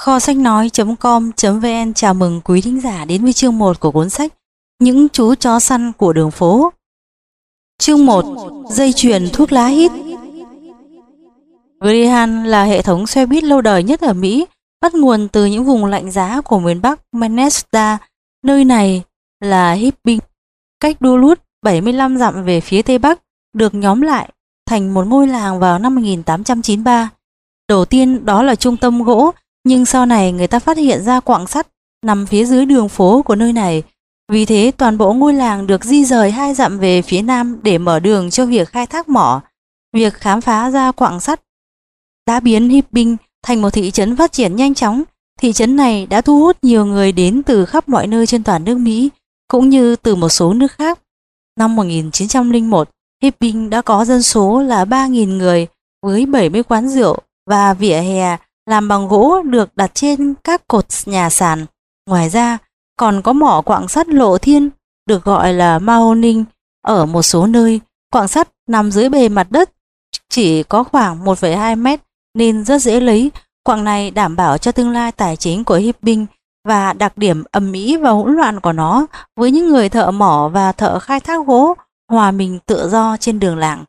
Kho sách nói.com.vn chào mừng quý thính giả đến với chương 1 của cuốn sách Những chú chó săn của đường phố. Chương 1. Dây chuyền thuốc lá hít. Greyhound là hệ thống xe buýt lâu đời nhất ở Mỹ, bắt nguồn từ những vùng lạnh giá của miền Bắc Minnesota. Nơi này là Hibbing, cách Duluth 75 dặm về phía tây bắc, được nhóm lại thành một ngôi làng vào năm 1893. Đầu tiên đó là trung tâm gỗ, nhưng sau này người ta phát hiện ra quặng sắt nằm phía dưới đường phố của nơi này. Vì thế toàn bộ ngôi làng được di rời 2 dặm về phía nam để mở đường cho việc khai thác mỏ. Việc khám phá ra quặng sắt đã biến Hibbing thành một thị trấn phát triển nhanh chóng. Thị trấn này đã thu hút nhiều người đến từ khắp mọi nơi trên toàn nước Mỹ, cũng như từ một số nước khác. Năm 1901, Hibbing đã có dân số là 3.000 người với 70 quán rượu và vỉa hè làm bằng gỗ được đặt trên các cột nhà sàn. Ngoài ra, còn có mỏ quặng sắt lộ thiên được gọi là Mahoning. Ở một số nơi, quặng sắt nằm dưới bề mặt đất chỉ có khoảng 1,2 mét nên rất dễ lấy. Quặng này đảm bảo cho tương lai tài chính của Hibbing, và đặc điểm ầm ĩ và hỗn loạn của nó với những người thợ mỏ và thợ khai thác gỗ hòa mình tự do trên đường làng.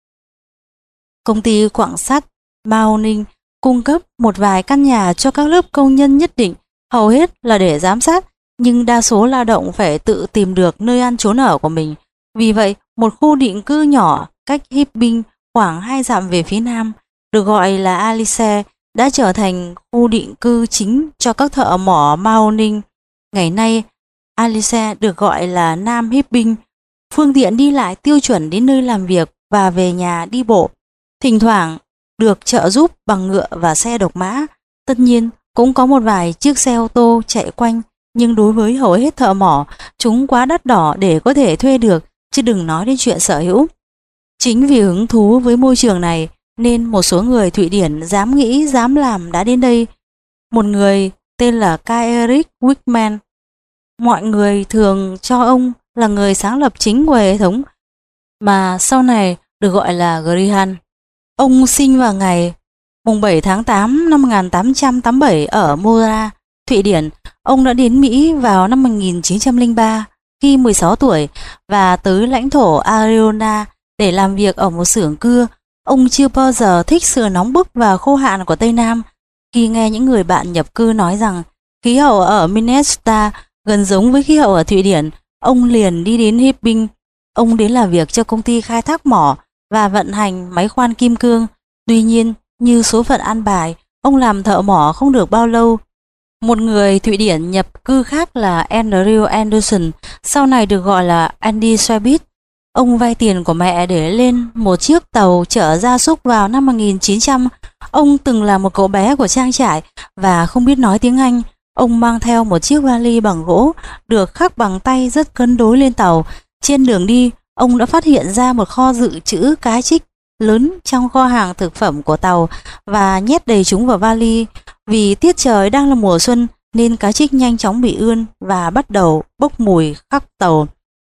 Công ty quặng sắt Mahoning cung cấp một vài căn nhà cho các lớp công nhân nhất định, hầu hết là để giám sát, nhưng đa số lao động phải tự tìm được nơi ăn trốn ở của mình. Vì vậy, một khu định cư nhỏ cách Hibbing khoảng 2 dặm về phía nam, được gọi là Alice, đã trở thành khu định cư chính cho các thợ mỏ Mahoning. Ngày nay, Alice được gọi là Nam Hibbing. Phương tiện đi lại tiêu chuẩn đến nơi làm việc và về nhà đi bộ, thỉnh thoảng được trợ giúp bằng ngựa và xe độc mã. Tất nhiên, cũng có một vài chiếc xe ô tô chạy quanh, nhưng đối với hầu hết thợ mỏ, chúng quá đắt đỏ để có thể thuê được, chứ đừng nói đến chuyện sở hữu. Chính vì hứng thú với môi trường này nên một số người Thụy Điển dám nghĩ dám làm đã đến đây. Một người tên là Kai-Erik Wickman, mọi người thường cho ông là người sáng lập chính của hệ thống mà sau này được gọi là Greyhound. Ông sinh vào ngày 7 tháng 8 năm 1887 ở Mora, Thụy Điển. Ông đã đến Mỹ vào năm 1903 khi 16 tuổi và tới lãnh thổ Arizona để làm việc ở một xưởng cưa. Ông chưa bao giờ thích sự nóng bức và khô hạn của Tây Nam. Khi nghe những người bạn nhập cư nói rằng khí hậu ở Minnesota gần giống với khí hậu ở Thụy Điển, ông liền đi đến Hibbing. Ông đến làm việc cho công ty khai thác mỏ và vận hành máy khoan kim cương. Tuy nhiên, như số phận an bài, ông làm thợ mỏ không được bao lâu. Một người Thụy Điển nhập cư khác là Andrew Anderson, sau này được gọi là Andy Schwabit. Ông vay tiền của mẹ để lên một chiếc tàu chở gia súc vào năm 1900. Ông từng là một cậu bé của trang trại và không biết nói tiếng Anh. Ông mang theo một chiếc vali bằng gỗ được khắc bằng tay rất cân đối lên tàu. Trên đường đi, ông đã phát hiện ra một kho dự trữ cá trích lớn trong kho hàng thực phẩm của tàu và nhét đầy chúng vào vali. Vì tiết trời đang là mùa xuân nên cá trích nhanh chóng bị ươn và bắt đầu bốc mùi khắp tàu.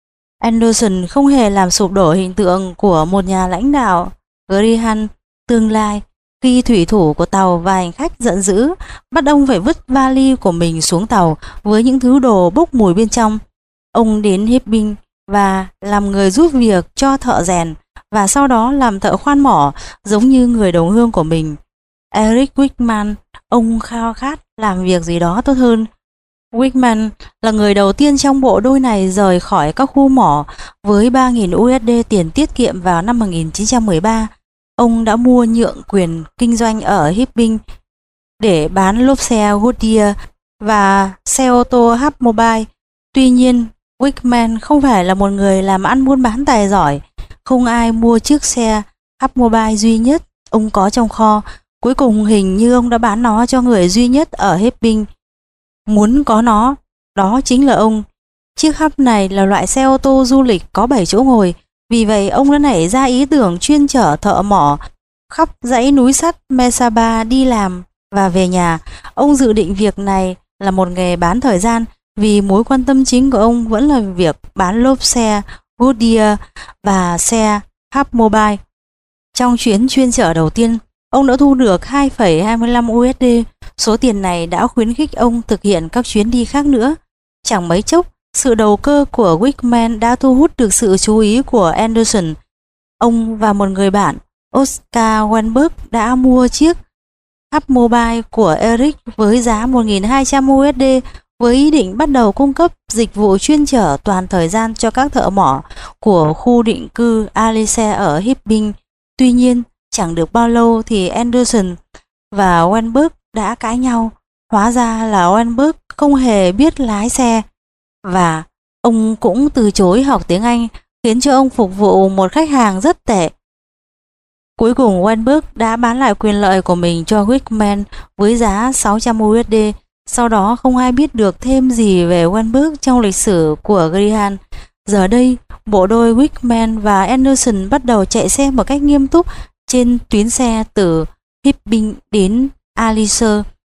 Anderson không hề làm sụp đổ hình tượng của một nhà lãnh đạo Greyhound tương lai khi thủy thủ của tàu và hành khách giận dữ bắt ông phải vứt vali của mình xuống tàu với những thứ đồ bốc mùi bên trong. Ông đến Hibbing và làm người giúp việc cho thợ rèn và sau đó làm thợ khoan mỏ giống như người đồng hương của mình. Eric Wickman, ông khao khát làm việc gì đó tốt hơn. Wickman là người đầu tiên trong bộ đôi này rời khỏi các khu mỏ. Với 3.000 USD tiền tiết kiệm vào năm 1913, ông đã mua nhượng quyền kinh doanh ở Hibbing để bán lốp xe Goodyear và xe ô tô Hapmobile. Tuy nhiên, Wickman không phải là một người làm ăn buôn bán tài giỏi. Không ai mua chiếc xe Hapmobile duy nhất ông có trong kho. Cuối cùng hình như ông đã bán nó cho người duy nhất ở Hibbing muốn có nó, đó chính là ông. Chiếc Hub này là loại xe ô tô du lịch có 7 chỗ ngồi. Vì vậy ông đã nảy ra ý tưởng chuyên chở thợ mỏ khắp dãy núi sắt Mesaba đi làm và về nhà. Ông dự định việc này là một nghề bán thời gian vì mối quan tâm chính của ông vẫn là việc bán lốp xe Goodyear và xe Hapmobile. Trong chuyến chuyên chở đầu tiên, Ông đã thu được 2,25 USD. Số tiền này đã khuyến khích ông thực hiện các chuyến đi khác nữa. Chẳng mấy chốc, sự đầu cơ của Wickman đã thu hút được sự chú ý của Anderson. Ông và một người bạn, Oscar Weinberg, đã mua chiếc Hub Mobile của Eric với giá 1.200 USD với ý định bắt đầu cung cấp dịch vụ chuyên chở toàn thời gian cho các thợ mỏ của khu định cư Alice ở Hibbing. Tuy nhiên, chẳng được bao lâu thì Anderson và Weinberg đã cãi nhau. Hóa ra là Weinberg không hề biết lái xe và ông cũng từ chối học tiếng Anh, khiến cho ông phục vụ một khách hàng rất tệ. Cuối cùng Weinberg đã bán lại quyền lợi của mình cho Wickman với giá 600 USD. Sau đó không ai biết được thêm gì về Weinberg trong lịch sử của Greyhound. Giờ đây, bộ đôi Wickman và Anderson bắt đầu chạy xe một cách nghiêm túc trên tuyến xe từ Hibbing đến Alice.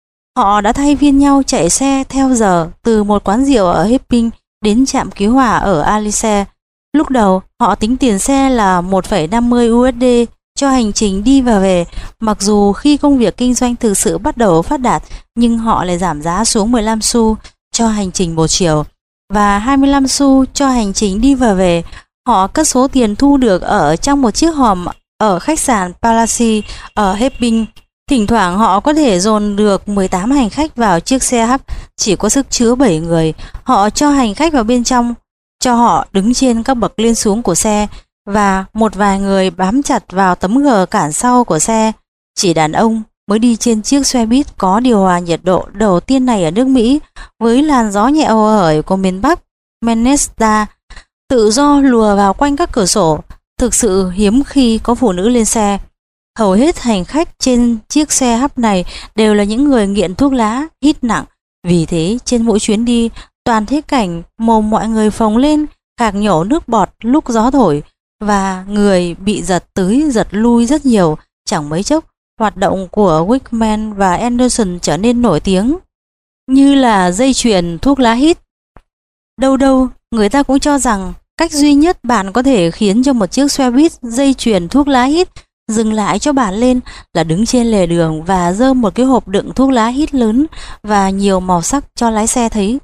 Họ đã thay phiên nhau chạy xe theo giờ từ một quán rượu ở Hibbing đến trạm cứu hỏa ở Alice. Lúc đầu, họ tính tiền xe là 1,50 USD cho hành trình đi và về. Mặc dù khi công việc kinh doanh thực sự bắt đầu phát đạt, nhưng họ lại giảm giá xuống 15 xu cho hành trình một chiều và 25 xu cho hành trình đi và về. Họ cất số tiền thu được ở trong một chiếc hòm ở khách sạn Palace ở Hibbing. Thỉnh thoảng họ có thể dồn được 18 hành khách vào chiếc xe Hub chỉ có sức chứa 7 người. Họ cho hành khách vào bên trong, cho họ đứng trên các bậc lên xuống của xe và một vài người bám chặt vào tấm gờ cản sau của xe. Chỉ đàn ông mới đi trên chiếc xe buýt có điều hòa nhiệt độ đầu tiên này ở nước Mỹ, với làn gió nhẹ hồ hởi của miền Bắc Minnesota tự do lùa vào quanh các cửa sổ. Thực sự hiếm khi có phụ nữ lên xe. Hầu hết hành khách trên chiếc xe Hub này đều là những người nghiện thuốc lá, hít nặng. Vì thế trên mỗi chuyến đi, toàn thấy cảnh mồm mọi người phồng lên, khạc nhổ nước bọt lúc gió thổi, và người bị giật tới giật lui rất nhiều. Chẳng mấy chốc, hoạt động của Wickman và Anderson trở nên nổi tiếng như là dây chuyền thuốc lá hít. Đâu đâu, người ta cũng cho rằng cách duy nhất bạn có thể khiến cho một chiếc xe buýt dây chuyền thuốc lá hít dừng lại cho bạn lên là đứng trên lề đường và giơ một cái hộp đựng thuốc lá hít lớn và nhiều màu sắc cho lái xe thấy,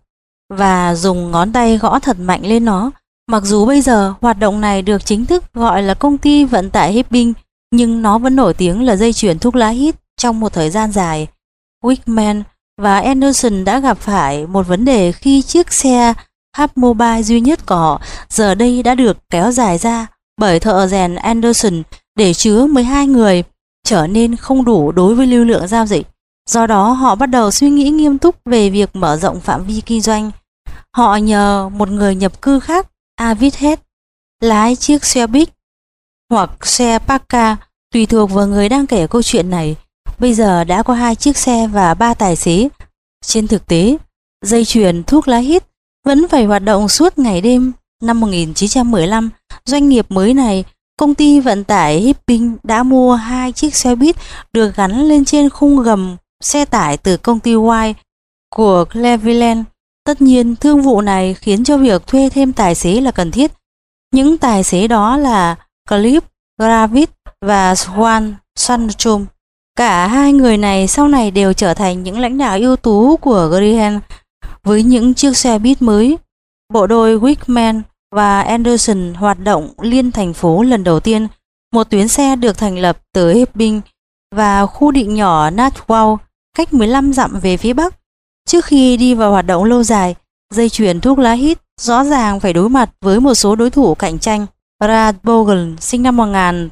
và dùng ngón tay gõ thật mạnh lên nó. Mặc dù bây giờ hoạt động này được chính thức gọi là công ty vận tải Hibbing, nhưng nó vẫn nổi tiếng là dây chuyền thuốc lá hít trong một thời gian dài. Wickman và Anderson đã gặp phải một vấn đề khi chiếc xe Hub Mobile duy nhất của họ giờ đây đã được kéo dài ra bởi thợ rèn Anderson để chứa 12 người, trở nên không đủ đối với lưu lượng giao dịch. Do đó họ bắt đầu suy nghĩ nghiêm túc về việc mở rộng phạm vi kinh doanh. Họ nhờ một người nhập cư khác, Arvid Head, lái chiếc xe Big hoặc xe Packard, tùy thuộc vào người đang kể câu chuyện này. Bây giờ đã có 2 chiếc xe và 3 tài xế. Trên thực tế, dây chuyền thuốc lá hít vẫn phải hoạt động suốt ngày đêm. Năm 1915, doanh nghiệp mới này, công ty vận tải Hibbing, đã mua 2 chiếc xe buýt được gắn lên trên khung gầm xe tải từ công ty White của Cleveland. Tất nhiên, thương vụ này khiến cho việc thuê thêm tài xế là cần thiết. Những tài xế đó là Cliff Gravitz và Swan Sundstrom. Cả 2 người này sau này đều trở thành những lãnh đạo ưu tú của Greyhound. Với những chiếc xe buýt mới, bộ đôi Wickman và Anderson hoạt động liên thành phố lần đầu tiên. Một tuyến xe được thành lập từ Hibbing và khu định nhỏ Natwell, cách 15 dặm về phía bắc. Trước khi đi vào hoạt động lâu dài, dây chuyền thuốc lá hít rõ ràng phải đối mặt với một số đối thủ cạnh tranh. Brad Bogan, sinh năm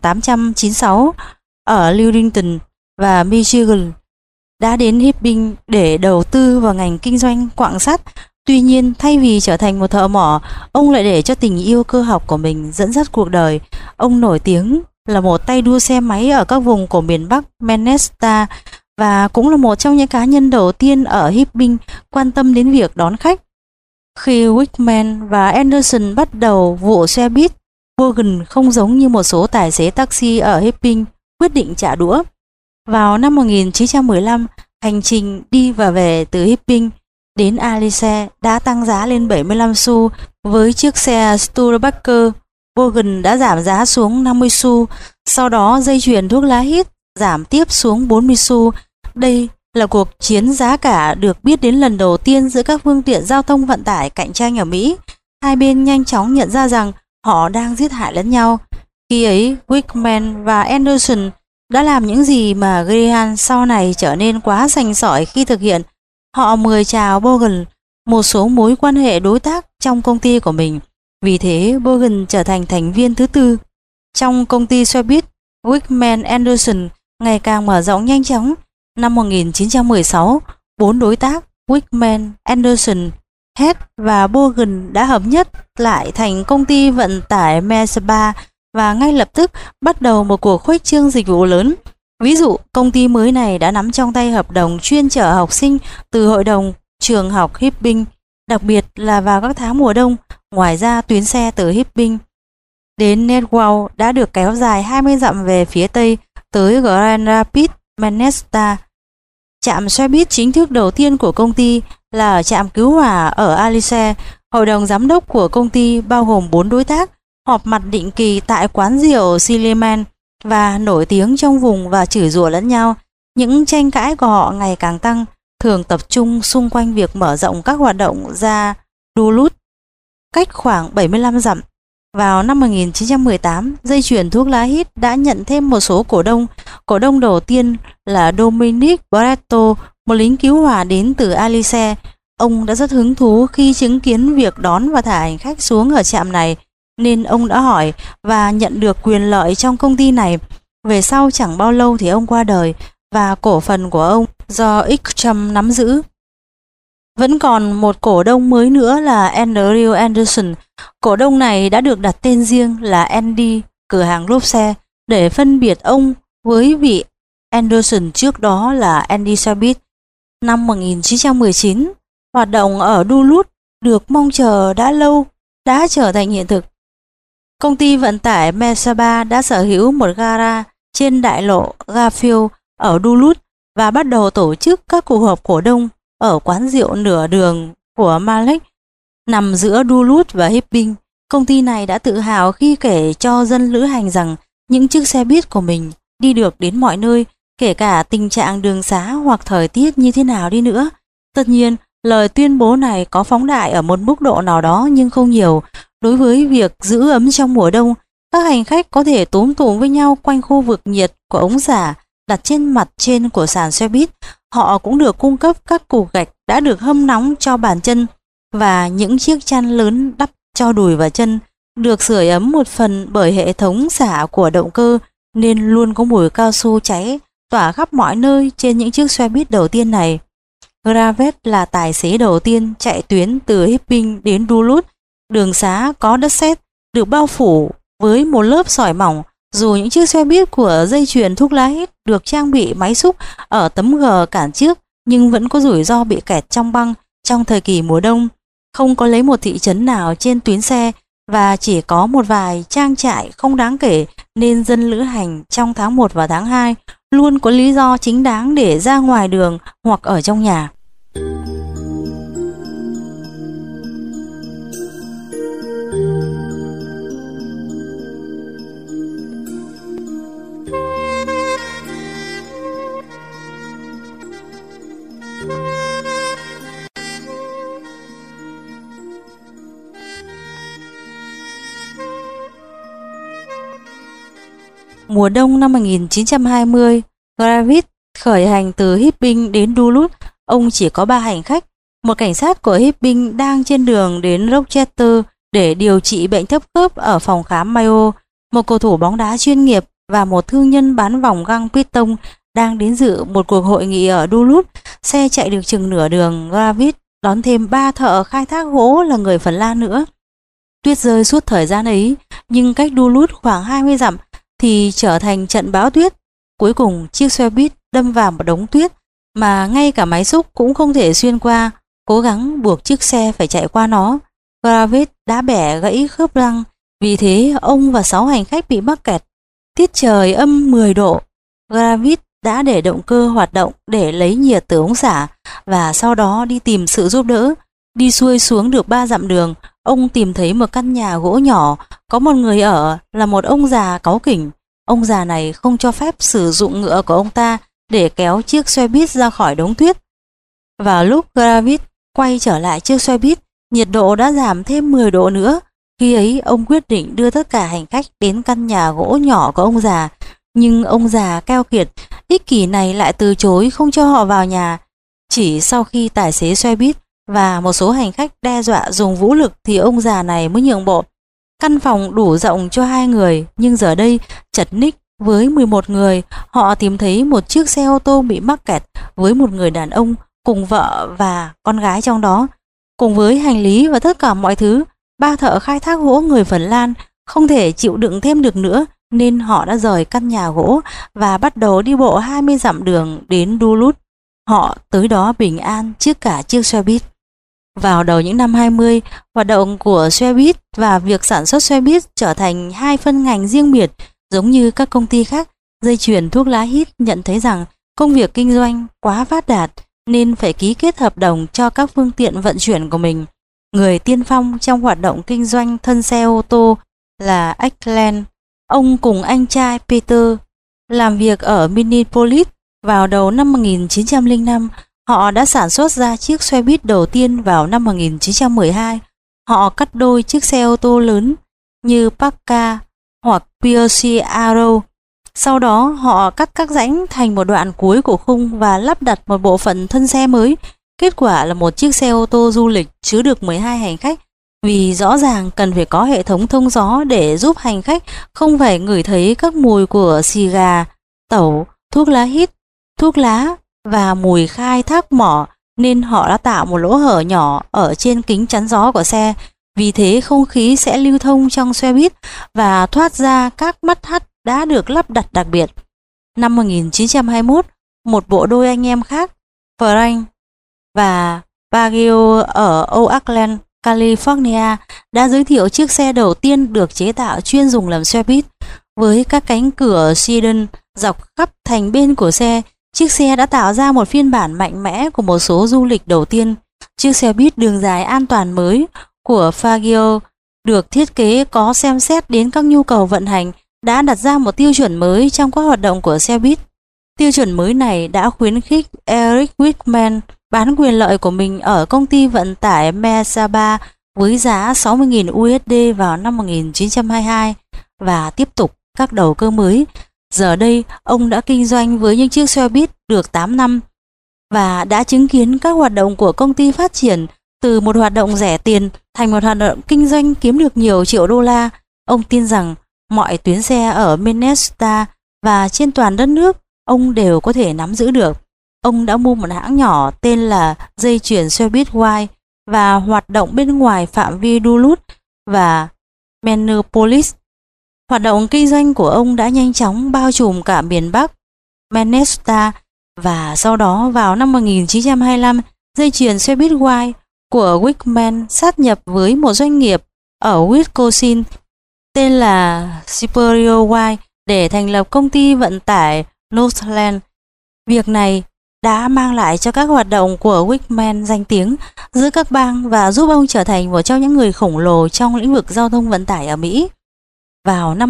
1896 ở Ludington và Michigan, đã đến Hibbing để đầu tư vào ngành kinh doanh quặng sắt. Tuy nhiên, thay vì trở thành một thợ mỏ, ông lại để cho tình yêu cơ học của mình dẫn dắt cuộc đời. Ông nổi tiếng là một tay đua xe máy ở các vùng của miền Bắc Minnesota và cũng là một trong những cá nhân đầu tiên ở Hibbing quan tâm đến việc đón khách. Khi Wickman và Anderson bắt đầu vụ xe buýt, Bogan không giống như một số tài xế taxi ở Hibbing quyết định trả đũa. Vào năm 1915, hành trình đi và về từ Hibbing đến Alice đã tăng giá lên 75 xu. Với chiếc xe Studebaker, Bogan đã giảm giá xuống 50 xu. Sau đó, dây chuyền thuốc lá hít giảm tiếp xuống 40 xu. Đây là cuộc chiến giá cả được biết đến lần đầu tiên giữa các phương tiện giao thông vận tải cạnh tranh ở Mỹ. Hai bên nhanh chóng nhận ra rằng họ đang giết hại lẫn nhau. Khi ấy, Wickman và Anderson đã làm những gì mà Graham sau này trở nên quá sành sỏi khi thực hiện. Họ mời chào Bogan một số mối quan hệ đối tác trong công ty của mình. Vì thế, Bogan trở thành thành viên thứ tư. Trong công ty xe buýt, Wickman Anderson ngày càng mở rộng nhanh chóng. Năm 1916, 4 đối tác Wickman, Anderson, Head và Bogan đã hợp nhất lại thành công ty vận tải Mesba và ngay lập tức bắt đầu một cuộc khuếch trương dịch vụ lớn. Ví dụ, công ty mới này đã nắm trong tay hợp đồng chuyên chở học sinh từ hội đồng trường học Hibbing, đặc biệt là vào các tháng mùa đông. Ngoài ra, tuyến xe từ Hibbing đến Netwell đã được kéo dài 20 dặm về phía tây tới Grand Rapids, Minnesota. Trạm xe buýt chính thức đầu tiên của công ty là ở trạm cứu hỏa ở Alice. Hội đồng giám đốc của công ty bao gồm 4 đối tác, họp mặt định kỳ tại quán rượu Silliman và nổi tiếng trong vùng và chửi rủa lẫn nhau. Những tranh cãi của họ ngày càng tăng, thường tập trung xung quanh việc mở rộng các hoạt động ra Duluth, cách khoảng 75 dặm. Vào năm 1918, dây chuyền thuốc lá hít đã nhận thêm một số cổ đông. Cổ đông đầu tiên là Dominic Barreto, một lính cứu hỏa đến từ Alice. Ông đã rất hứng thú khi chứng kiến việc đón và thả hành khách xuống ở trạm này, nên ông đã hỏi và nhận được quyền lợi trong công ty này. Về sau chẳng bao lâu thì ông qua đời và cổ phần của ông do Ixcham nắm giữ. Vẫn còn một cổ đông mới nữa là Andrew Anderson. Cổ đông này đã được đặt tên riêng là Andy, cửa hàng lốp xe, để phân biệt ông với vị Anderson trước đó là Andy xe buýt. Năm 1919, hoạt động ở Duluth được mong chờ đã lâu đã trở thành hiện thực. Công ty vận tải Mesaba đã sở hữu một gara trên đại lộ Garfield ở Duluth và bắt đầu tổ chức các cuộc họp cổ đông ở quán rượu nửa đường của Malek nằm giữa Duluth và Hibbing. Công ty này đã tự hào khi kể cho dân lữ hành rằng những chiếc xe buýt của mình đi được đến mọi nơi, kể cả tình trạng đường xá hoặc thời tiết như thế nào đi nữa. Tất nhiên, lời tuyên bố này có phóng đại ở một mức độ nào đó nhưng không nhiều. Đối với việc giữ ấm trong mùa đông, các hành khách có thể túm tụm với nhau quanh khu vực nhiệt của ống xả đặt trên mặt trên của sàn xe buýt. Họ cũng được cung cấp các cục gạch đã được hâm nóng cho bàn chân và những chiếc chăn lớn đắp cho đùi và chân, được sưởi ấm một phần bởi hệ thống xả của động cơ nên luôn có mùi cao su cháy tỏa khắp mọi nơi trên những chiếc xe buýt đầu tiên này. Gravet là tài xế đầu tiên chạy tuyến từ Hibbing đến Duluth. Đường xá có đất sét được bao phủ với một lớp sỏi mỏng. Dù những chiếc xe buýt của dây chuyền thuốc lá hít được trang bị máy xúc ở tấm gờ cản trước, nhưng vẫn có rủi ro bị kẹt trong băng trong thời kỳ mùa đông. Không có lấy một thị trấn nào trên tuyến xe và chỉ có một vài trang trại không đáng kể, nên dân lữ hành trong tháng 1 và tháng 2 luôn có lý do chính đáng để ra ngoài đường hoặc ở trong nhà. Mùa đông năm 1920, Gravis khởi hành từ Hibbing đến Duluth. Ông chỉ có 3 hành khách. Một cảnh sát của Hibbing đang trên đường đến Rochester để điều trị bệnh thấp khớp ở phòng khám Mayo. Một cầu thủ bóng đá chuyên nghiệp và một thương nhân bán vòng găng piston đang đến dự một cuộc hội nghị ở Duluth. Xe chạy được chừng nửa đường, Gravis đón thêm 3 thợ khai thác gỗ là người Phần Lan nữa. Tuyết rơi suốt thời gian ấy, nhưng cách Duluth khoảng 20 dặm thì trở thành trận bão tuyết. Cuối cùng chiếc xe buýt đâm vào một đống tuyết mà ngay cả máy xúc cũng không thể xuyên qua, cố gắng buộc chiếc xe phải chạy qua nó. Gravis đã bẻ gãy khớp răng, vì thế ông và 6 hành khách bị mắc kẹt. Tiết trời âm 10 độ. Gravis đã để động cơ hoạt động để lấy nhiệt từ ống xả và sau đó đi tìm sự giúp đỡ. Đi xuôi xuống được 3 dặm đường, ông tìm thấy một căn nhà gỗ nhỏ, có một người ở là một ông già cáu kỉnh. ông già này không cho phép sử dụng ngựa của ông ta để kéo chiếc xe buýt ra khỏi đống tuyết. Vào lúc Gravit quay trở lại chiếc xe buýt, nhiệt độ đã giảm thêm 10 độ nữa. Khi ấy, ông quyết định đưa tất cả hành khách đến căn nhà gỗ nhỏ của ông già. Nhưng ông già keo kiệt, ích kỷ này lại từ chối không cho họ vào nhà. Chỉ sau khi tài xế xe buýt và một số hành khách đe dọa dùng vũ lực thì ông già này mới nhượng bộ. Căn phòng đủ rộng cho 2 người, nhưng giờ đây chật ních với 11 người. Họ tìm thấy một chiếc xe ô tô bị mắc kẹt với một người đàn ông cùng vợ và con gái trong đó. Cùng với hành lý và tất cả mọi thứ, 3 thợ khai thác gỗ người Phần Lan không thể chịu đựng thêm được nữa, nên họ đã rời căn nhà gỗ và bắt đầu đi bộ 20 dặm đường đến Duluth. Họ tới đó bình an trước cả chiếc xe buýt. Vào đầu những năm 20, hoạt động của xe buýt và việc sản xuất xe buýt trở thành 2 phân ngành riêng biệt. Giống như các công ty khác, dây chuyền thuốc lá hít nhận thấy rằng công việc kinh doanh quá phát đạt nên phải ký kết hợp đồng cho các phương tiện vận chuyển của mình. Người tiên phong trong hoạt động kinh doanh thân xe ô tô là Ackland. Ông cùng anh trai Peter làm việc ở Minneapolis. Vào đầu năm 1905, họ đã sản xuất ra chiếc xe buýt đầu tiên vào năm 1912. Họ cắt đôi chiếc xe ô tô lớn như Packard hoặc Pierce Arrow. Sau đó họ cắt các rãnh thành một đoạn cuối của khung và lắp đặt một bộ phận thân xe mới. Kết quả là một chiếc xe ô tô du lịch chứa được 12 hành khách, vì rõ ràng cần phải có hệ thống thông gió để giúp hành khách không phải ngửi thấy các mùi của xì gà, tẩu, thuốc lá hít, thuốc lá và mùi khai thác mỏ, nên họ đã tạo một lỗ hở nhỏ ở trên kính chắn gió của xe. Vì thế không khí sẽ lưu thông trong xe buýt và thoát ra các mắt hắt đã được lắp đặt đặc biệt. Năm 1921, một bộ đôi anh em khác, Frank và Baggio ở Oakland, California, đã giới thiệu chiếc xe đầu tiên được chế tạo chuyên dùng làm xe buýt. Với các cánh cửa Sedan dọc khắp thành bên của xe, chiếc xe đã tạo ra một phiên bản mạnh mẽ của một số du lịch đầu tiên. Chiếc xe buýt đường dài an toàn mới của Fagio được thiết kế có xem xét đến các nhu cầu vận hành, đã đặt ra một tiêu chuẩn mới trong các hoạt động của xe buýt. Tiêu chuẩn mới này đã khuyến khích Eric Wickman bán quyền lợi của mình ở công ty vận tải Mesaba với giá 60.000 USD vào năm 1922 và tiếp tục các đầu cơ mới. Giờ đây, ông đã kinh doanh với những chiếc xe buýt được 8 năm và đã chứng kiến các hoạt động của công ty phát triển từ một hoạt động rẻ tiền thành một hoạt động kinh doanh kiếm được nhiều triệu đô la. Ông tin rằng mọi tuyến xe ở Minnesota và trên toàn đất nước ông đều có thể nắm giữ được. Ông đã mua một hãng nhỏ tên là dây chuyền xe buýt White và hoạt động bên ngoài phạm vi Duluth và Minneapolis. Hoạt động kinh doanh của ông đã nhanh chóng bao trùm cả miền Bắc Minnesota, và sau đó vào năm 1925, dây chuyền xe buýt White của Wickman sát nhập với một doanh nghiệp ở Wisconsin tên là Superior White để thành lập công ty vận tải Northland. Việc này đã mang lại cho các hoạt động của Wickman danh tiếng giữa các bang và giúp ông trở thành một trong những người khổng lồ trong lĩnh vực giao thông vận tải ở Mỹ. Vào năm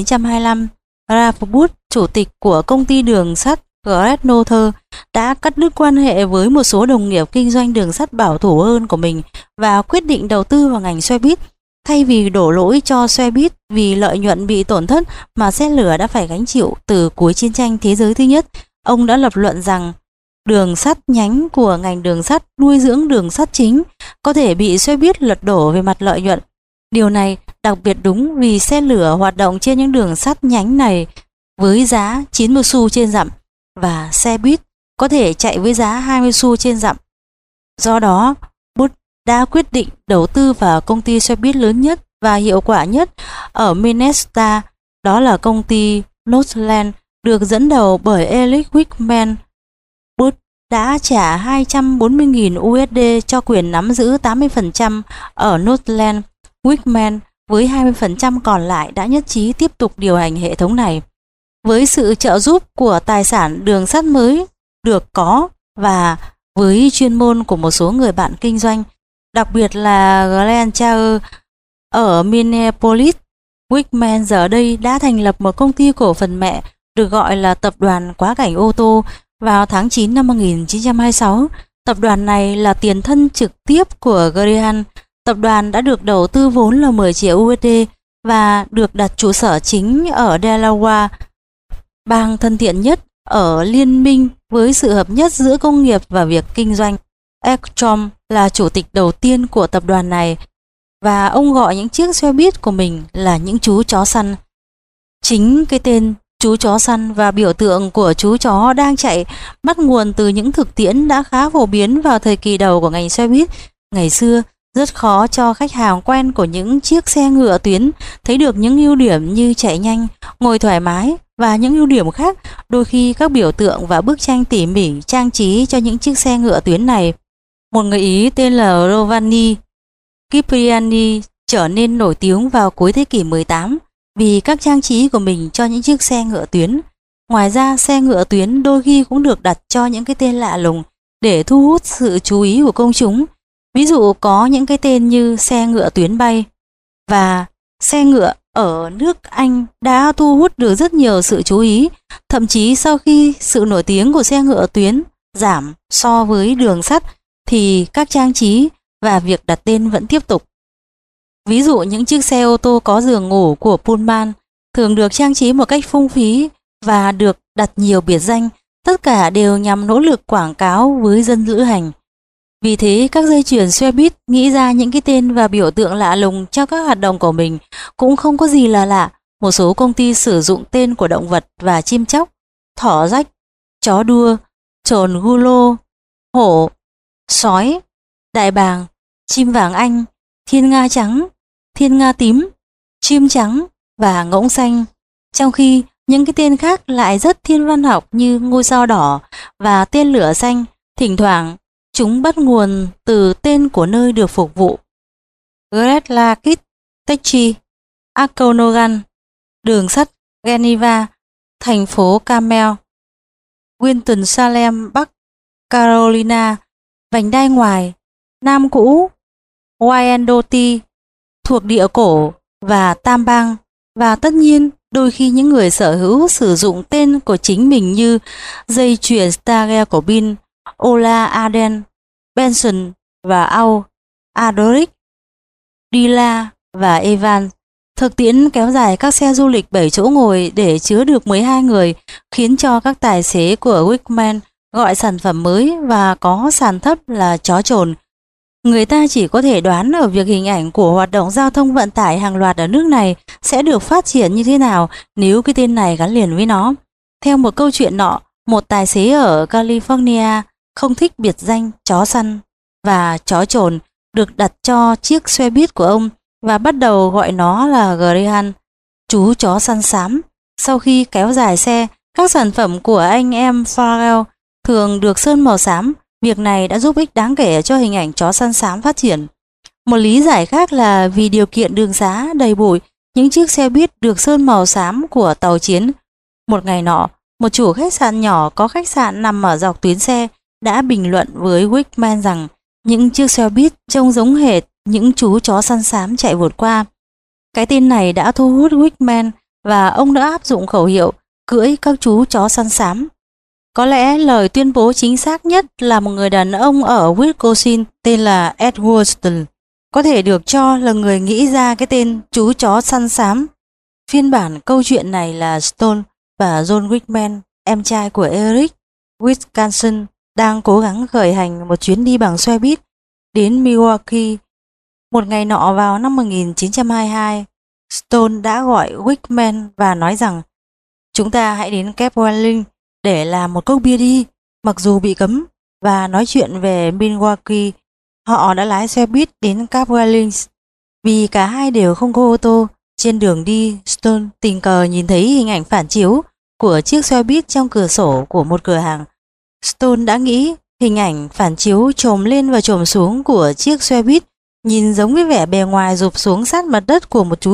1925, Ralph Budd, chủ tịch của công ty đường sắt Great Northern, đã cắt đứt quan hệ với một số đồng nghiệp kinh doanh đường sắt bảo thủ hơn của mình và quyết định đầu tư vào ngành xe buýt. Thay vì đổ lỗi cho xe buýt vì lợi nhuận bị tổn thất mà xe lửa đã phải gánh chịu từ cuối chiến tranh thế giới thứ nhất, ông đã lập luận rằng đường sắt nhánh của ngành đường sắt nuôi dưỡng đường sắt chính, có thể bị xe buýt lật đổ về mặt lợi nhuận. Điều này đặc biệt đúng vì xe lửa hoạt động trên những đường sắt nhánh này với giá 90 xu trên dặm và xe buýt có thể chạy với giá 20 xu trên dặm. Do đó, Budd đã quyết định đầu tư vào công ty xe buýt lớn nhất và hiệu quả nhất ở Minnesota, đó là công ty Northland, được dẫn đầu bởi Eric Wickman. Budd đã trả 240.000 USD cho quyền nắm giữ 80% ở Northland. Wickman với 20% còn lại đã nhất trí tiếp tục điều hành hệ thống này. Với sự trợ giúp của tài sản đường sắt mới được có và với chuyên môn của một số người bạn kinh doanh, đặc biệt là Glenn Chauer ở Minneapolis, Wickman giờ đây đã thành lập một công ty cổ phần mẹ được gọi là Tập đoàn Quá cảnh ô tô vào tháng 9 năm 1926. Tập đoàn này là tiền thân trực tiếp của Graham. Tập đoàn đã được đầu tư vốn là 10 triệu USD và được đặt trụ sở chính ở Delaware, bang thân thiện nhất ở liên minh với sự hợp nhất giữa công nghiệp và việc kinh doanh. Ekstrom là chủ tịch đầu tiên của tập đoàn này và ông gọi những chiếc xe buýt của mình là những chú chó săn. Chính cái tên chú chó săn và biểu tượng của chú chó đang chạy bắt nguồn từ những thực tiễn đã khá phổ biến vào thời kỳ đầu của ngành xe buýt. Ngày xưa, rất khó cho khách hàng quen của những chiếc xe ngựa tuyến thấy được những ưu điểm như chạy nhanh, ngồi thoải mái và những ưu điểm khác. Đôi khi các biểu tượng và bức tranh tỉ mỉ trang trí cho những chiếc xe ngựa tuyến này. Một người Ý tên là Giovanni Cipriani trở nên nổi tiếng vào cuối thế kỷ 18 vì các trang trí của mình cho những chiếc xe ngựa tuyến. Ngoài ra, xe ngựa tuyến đôi khi cũng được đặt cho những cái tên lạ lùng để thu hút sự chú ý của công chúng. Ví dụ có những cái tên như xe ngựa tuyến bay và xe ngựa ở nước Anh đã thu hút được rất nhiều sự chú ý, thậm chí sau khi sự nổi tiếng của xe ngựa tuyến giảm so với đường sắt thì các trang trí và việc đặt tên vẫn tiếp tục. Ví dụ những chiếc xe ô tô có giường ngủ của Pullman thường được trang trí một cách phung phí và được đặt nhiều biệt danh, tất cả đều nhằm nỗ lực quảng cáo với dân lữ hành. Vì thế, các dây chuyền xe buýt nghĩ ra những cái tên và biểu tượng lạ lùng cho các hoạt động của mình cũng không có gì là lạ. Một số công ty sử dụng tên của động vật và chim chóc, thỏ rách, chó đua, trồn gu lô, hổ, sói, đại bàng, chim vàng Anh, thiên nga trắng, thiên nga tím, chim trắng và ngỗng xanh. Trong khi những cái tên khác lại rất thiên văn học như ngôi sao đỏ và tên lửa xanh, thỉnh thoảng chúng bắt nguồn từ tên của nơi được phục vụ. Great Lakes, Techi, Okanogan, đường sắt Geneva, thành phố Carmel, Winston-Salem, Bắc Carolina, vành đai ngoài, Nam cũ, Wyandotte, thuộc địa cổ và Tam Bang, và tất nhiên đôi khi những người sở hữu sử dụng tên của chính mình như dây chuyền Stargate của Bill, Ola Arden, Benson và Au, Adoric, Dila và Evans. Thực tiễn kéo dài các xe du lịch 7 chỗ ngồi để chứa được 12 người khiến cho các tài xế của Wickman gọi sản phẩm mới và có sàn thấp là chó trồn. Người ta chỉ có thể đoán ở việc hình ảnh của hoạt động giao thông vận tải hàng loạt ở nước này sẽ được phát triển như thế nào nếu cái tên này gắn liền với nó. Theo một câu chuyện nọ, một tài xế ở California không thích biệt danh chó săn và chó trồn được đặt cho chiếc xe buýt của ông và bắt đầu gọi nó là Greyhound, chú chó săn xám. Sau khi kéo dài xe, các sản phẩm của anh em Farrell thường được sơn màu xám. Việc này đã giúp ích đáng kể cho hình ảnh chó săn xám phát triển. Một lý giải khác là vì điều kiện đường xá đầy bụi, những chiếc xe buýt được sơn màu xám của tàu chiến. Một ngày nọ, một chủ khách sạn nhỏ có khách sạn nằm ở dọc tuyến xe đã bình luận với Wickman rằng những chiếc xe buýt trông giống hệt những chú chó săn xám chạy vụt qua. Cái tên này đã thu hút Wickman và ông đã áp dụng khẩu hiệu cưỡi các chú chó săn xám. Có lẽ lời tuyên bố chính xác nhất là một người đàn ông ở Wisconsin tên là Edward có thể được cho là người nghĩ ra cái tên chú chó săn xám. Phiên bản câu chuyện này là Stone và John Wickman, em trai của Eric Wisconsin, đang cố gắng khởi hành một chuyến đi bằng xe buýt đến Milwaukee. Một ngày nọ vào năm 1922, Stone đã gọi Wickman và nói rằng chúng ta hãy đến Cape Wellington để làm một cốc bia đi, mặc dù bị cấm, và nói chuyện về Milwaukee. Họ đã lái xe buýt đến Cape Wellington. Vì cả hai đều không có ô tô, trên đường đi, Stone tình cờ nhìn thấy hình ảnh phản chiếu của chiếc xe buýt trong cửa sổ của một cửa hàng. Stone đã nghĩ hình ảnh phản chiếu chồm lên và chồm xuống của chiếc xe buýt nhìn giống với vẻ bề ngoài rụp xuống sát mặt đất của một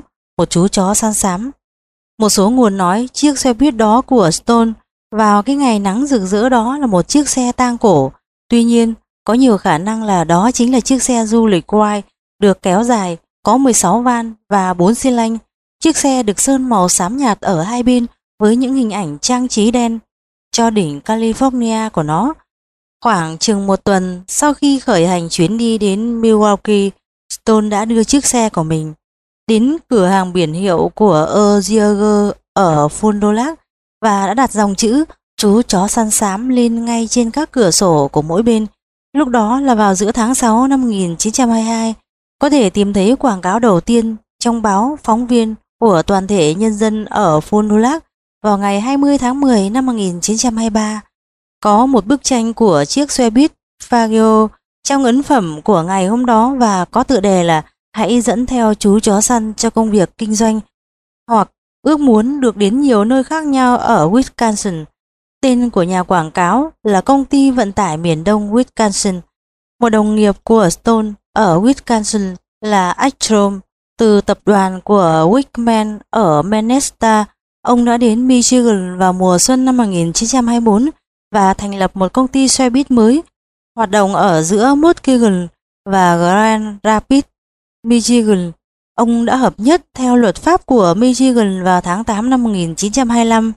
chú chó săn xám. Một số nguồn nói chiếc xe buýt đó của Stone vào cái ngày nắng rực rỡ đó là một chiếc xe tang cổ. Tuy nhiên, có nhiều khả năng là đó chính là chiếc xe du lịch White được kéo dài, có 16 van và 4 xi lanh. Chiếc xe được sơn màu xám nhạt ở hai bên với những hình ảnh trang trí đen cho đỉnh California của nó. Khoảng chừng một tuần sau khi khởi hành chuyến đi đến Milwaukee, Stone đã đưa chiếc xe của mình đến cửa hàng biển hiệu của Jaeger ở Fond du Lac và đã đặt dòng chữ chú chó săn xám lên ngay trên các cửa sổ của mỗi bên. Lúc đó là vào giữa tháng 6 năm 1922, có thể tìm thấy quảng cáo đầu tiên trong báo Phóng viên của toàn thể nhân dân ở Fond du Lac vào ngày 20 tháng 10 năm 1923. Có một bức tranh của chiếc xe buýt Fagio trong ấn phẩm của ngày hôm đó và có tựa đề là "Hãy dẫn theo chú chó săn cho công việc kinh doanh" hoặc "Ước muốn được đến nhiều nơi khác nhau ở Wisconsin". Tên của nhà quảng cáo là Công ty Vận tải miền Đông Wisconsin. Một đồng nghiệp của Stone ở Wisconsin là Astrom từ tập đoàn của Wickman ở Minnesota. Ông đã đến Michigan vào mùa xuân năm 1924 và thành lập một công ty xe buýt mới hoạt động ở giữa Muskegon và Grand Rapids, Michigan. Ông đã hợp nhất theo luật pháp của Michigan vào tháng 8 năm 1925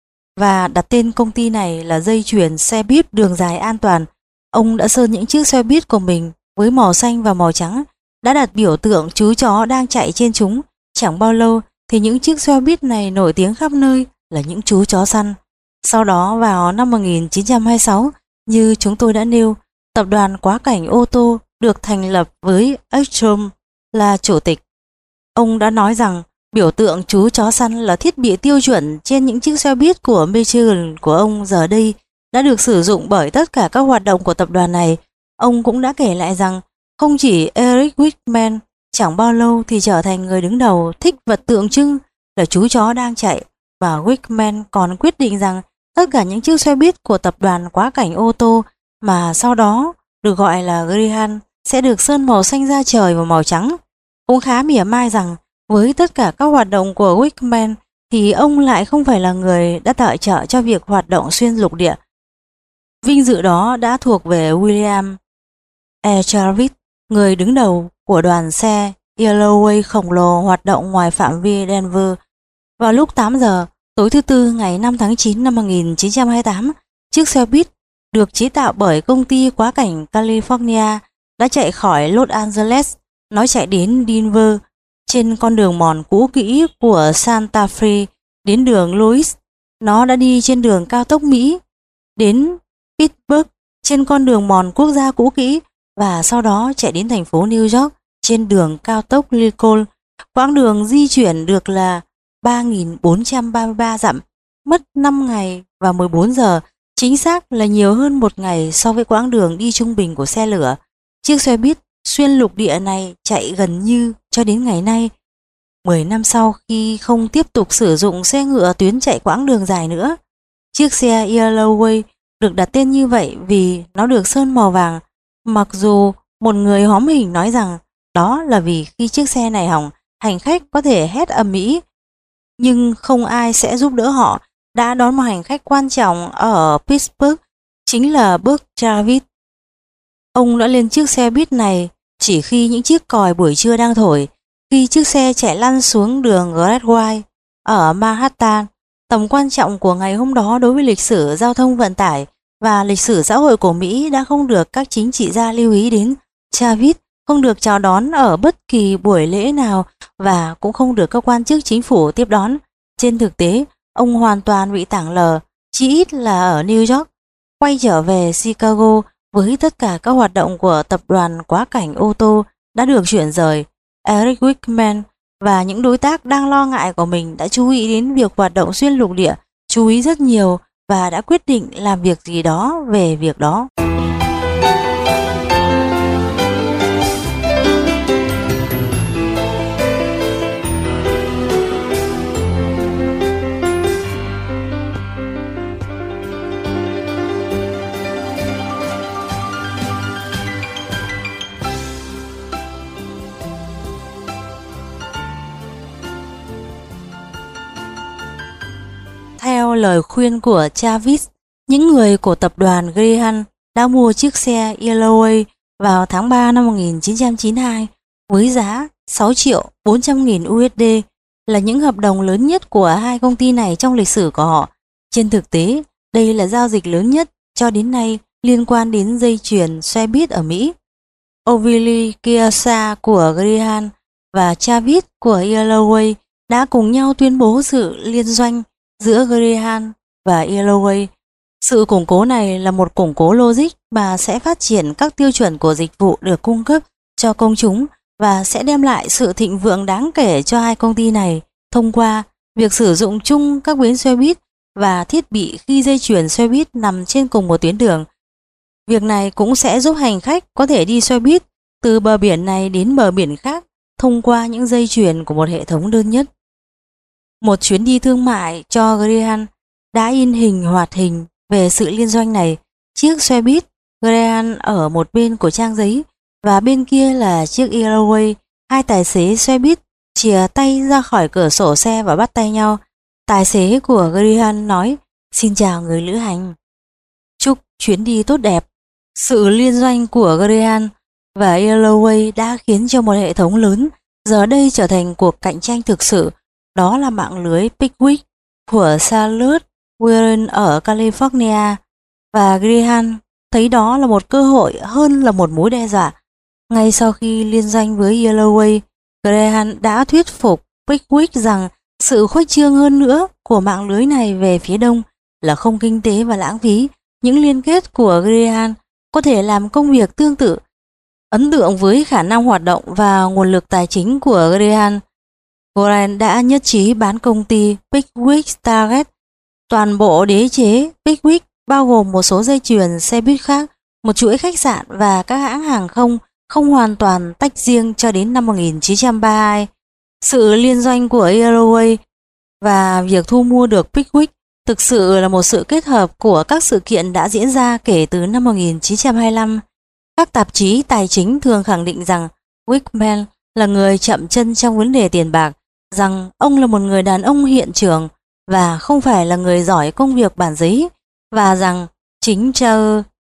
và đặt tên công ty này là Dây chuyền xe buýt đường dài an toàn. Ông đã sơn những chiếc xe buýt của mình với màu xanh và màu trắng, đã đặt biểu tượng chú chó đang chạy trên chúng. Chẳng bao lâu thì những chiếc xe buýt này nổi tiếng khắp nơi là những chú chó săn. Sau đó vào năm 1926, như chúng tôi đã nêu, tập đoàn quá cảnh ô tô được thành lập với Astrom là chủ tịch. Ông đã nói rằng biểu tượng chú chó săn là thiết bị tiêu chuẩn trên những chiếc xe buýt của Michigan của ông giờ đây đã được sử dụng bởi tất cả các hoạt động của tập đoàn này. Ông cũng đã kể lại rằng không chỉ Eric Wickman chẳng bao lâu thì trở thành người đứng đầu thích vật tượng trưng là chú chó đang chạy, và Wickman còn quyết định rằng tất cả những chiếc xe buýt của tập đoàn quá cảnh ô tô mà sau đó được gọi là Greyhound sẽ được sơn màu xanh da trời và màu trắng. Cũng khá mỉa mai rằng với tất cả các hoạt động của Wickman thì ông lại không phải là người đã tài trợ cho việc hoạt động xuyên lục địa. Vinh dự đó đã thuộc về William E. Jarvis, người đứng đầu của đoàn xe Yellowway khổng lồ hoạt động ngoài phạm vi Denver. Vào lúc 8 giờ tối thứ Tư ngày 5 tháng 9 năm 1928, chiếc xe buýt được chế tạo bởi công ty quá cảnh California đã chạy khỏi Los Angeles. Nó chạy đến Denver trên con đường mòn cũ kỹ của Santa Fe đến đường Louis. Nó đã đi trên đường cao tốc Mỹ đến Pittsburgh trên con đường mòn quốc gia cũ kỹ và sau đó chạy đến thành phố New York trên đường cao tốc Lincoln. Quãng đường di chuyển được là 3.433 dặm, mất 5 ngày và 14 giờ, chính xác là nhiều hơn một ngày so với quãng đường đi trung bình của xe lửa. Chiếc xe buýt xuyên lục địa này chạy gần như cho đến ngày nay. 10 năm sau khi không tiếp tục sử dụng xe ngựa tuyến chạy quãng đường dài nữa, chiếc xe Yellowway được đặt tên như vậy vì nó được sơn màu vàng. Mặc dù một người hóm hình nói rằng đó là vì khi chiếc xe này hỏng, hành khách có thể hét ầm ĩ, nhưng không ai sẽ giúp đỡ họ. Đã đón một hành khách quan trọng ở Pittsburgh, chính là Buck Jarvis. Ông đã lên chiếc xe buýt này chỉ khi những chiếc còi buổi trưa đang thổi. Khi chiếc xe chạy lăn xuống đường Broadway ở Manhattan, tầm quan trọng của ngày hôm đó đối với lịch sử giao thông vận tải và lịch sử xã hội của Mỹ đã không được các chính trị gia lưu ý đến. Jarvis không được chào đón ở bất kỳ buổi lễ nào và cũng không được các quan chức chính phủ tiếp đón. Trên thực tế, ông hoàn toàn bị tảng lờ, chỉ ít là ở New York. Quay trở về Chicago với tất cả các hoạt động của tập đoàn quá cảnh ô tô đã được chuyển rời, Eric Wickman và những đối tác đang lo ngại của mình đã chú ý đến việc hoạt động xuyên lục địa, chú ý rất nhiều và đã quyết định làm việc gì đó về việc đó. Theo lời khuyên của Jarvis, những người của tập đoàn Greyhound đã mua chiếc xe Yellowway vào tháng 3 năm 1992 với giá 6.400.000 USD. là những hợp đồng lớn nhất của hai công ty này trong lịch sử của họ. Trên thực tế, đây là giao dịch lớn nhất cho đến nay liên quan đến dây chuyền xe buýt ở Mỹ. O'Reilly Kearsa của Greyhound và Travis của Yellowway đã cùng nhau tuyên bố sự liên doanh giữa Greyhound và Yellowway. Sự củng cố này là một củng cố logic mà sẽ phát triển các tiêu chuẩn của dịch vụ được cung cấp cho công chúng và sẽ đem lại sự thịnh vượng đáng kể cho hai công ty này thông qua việc sử dụng chung các bến xe buýt và thiết bị khi dây chuyền xe buýt nằm trên cùng một tuyến đường. Việc này cũng sẽ giúp hành khách có thể đi xe buýt từ bờ biển này đến bờ biển khác thông qua những dây chuyền của một hệ thống đơn nhất. Một chuyến đi thương mại cho Greyhound đã in hình hoạt hình về sự liên doanh này. Chiếc xe buýt Greyhound ở một bên của trang giấy và bên kia là chiếc Yellowway. Hai tài xế xe buýt chìa tay ra khỏi cửa sổ xe và bắt tay nhau. Tài xế của Greyhound nói: "Xin chào người lữ hành. Chúc chuyến đi tốt đẹp." Sự liên doanh của Greyhound và Yellowway đã khiến cho một hệ thống lớn giờ đây trở thành cuộc cạnh tranh thực sự. Đó là mạng lưới Pickwick của Charlotte Warren ở California, và Greyhound thấy đó là một cơ hội hơn là một mối đe dọa. Ngay sau khi liên doanh với Yellowway, Greyhound đã thuyết phục Pickwick rằng sự khuếch trương hơn nữa của mạng lưới này về phía đông là không kinh tế và lãng phí. Những liên kết của Greyhound có thể làm công việc tương tự. Ấn tượng với khả năng hoạt động và nguồn lực tài chính của Greyhound, Warren đã nhất trí bán công ty Pickwick Target toàn bộ đế chế Pickwick, bao gồm một số dây chuyền xe buýt khác, một chuỗi khách sạn và các hãng hàng không hoàn toàn tách riêng cho đến năm 1932. Sự liên doanh của Yellowway và việc thu mua được Pickwick thực sự là một sự kết hợp của các sự kiện đã diễn ra kể từ năm 1925. Các tạp chí tài chính thường khẳng định rằng Wickman là người chậm chân trong vấn đề tiền bạc, rằng ông là một người đàn ông hiện trường và không phải là người giỏi công việc bản giấy, và rằng chính Charles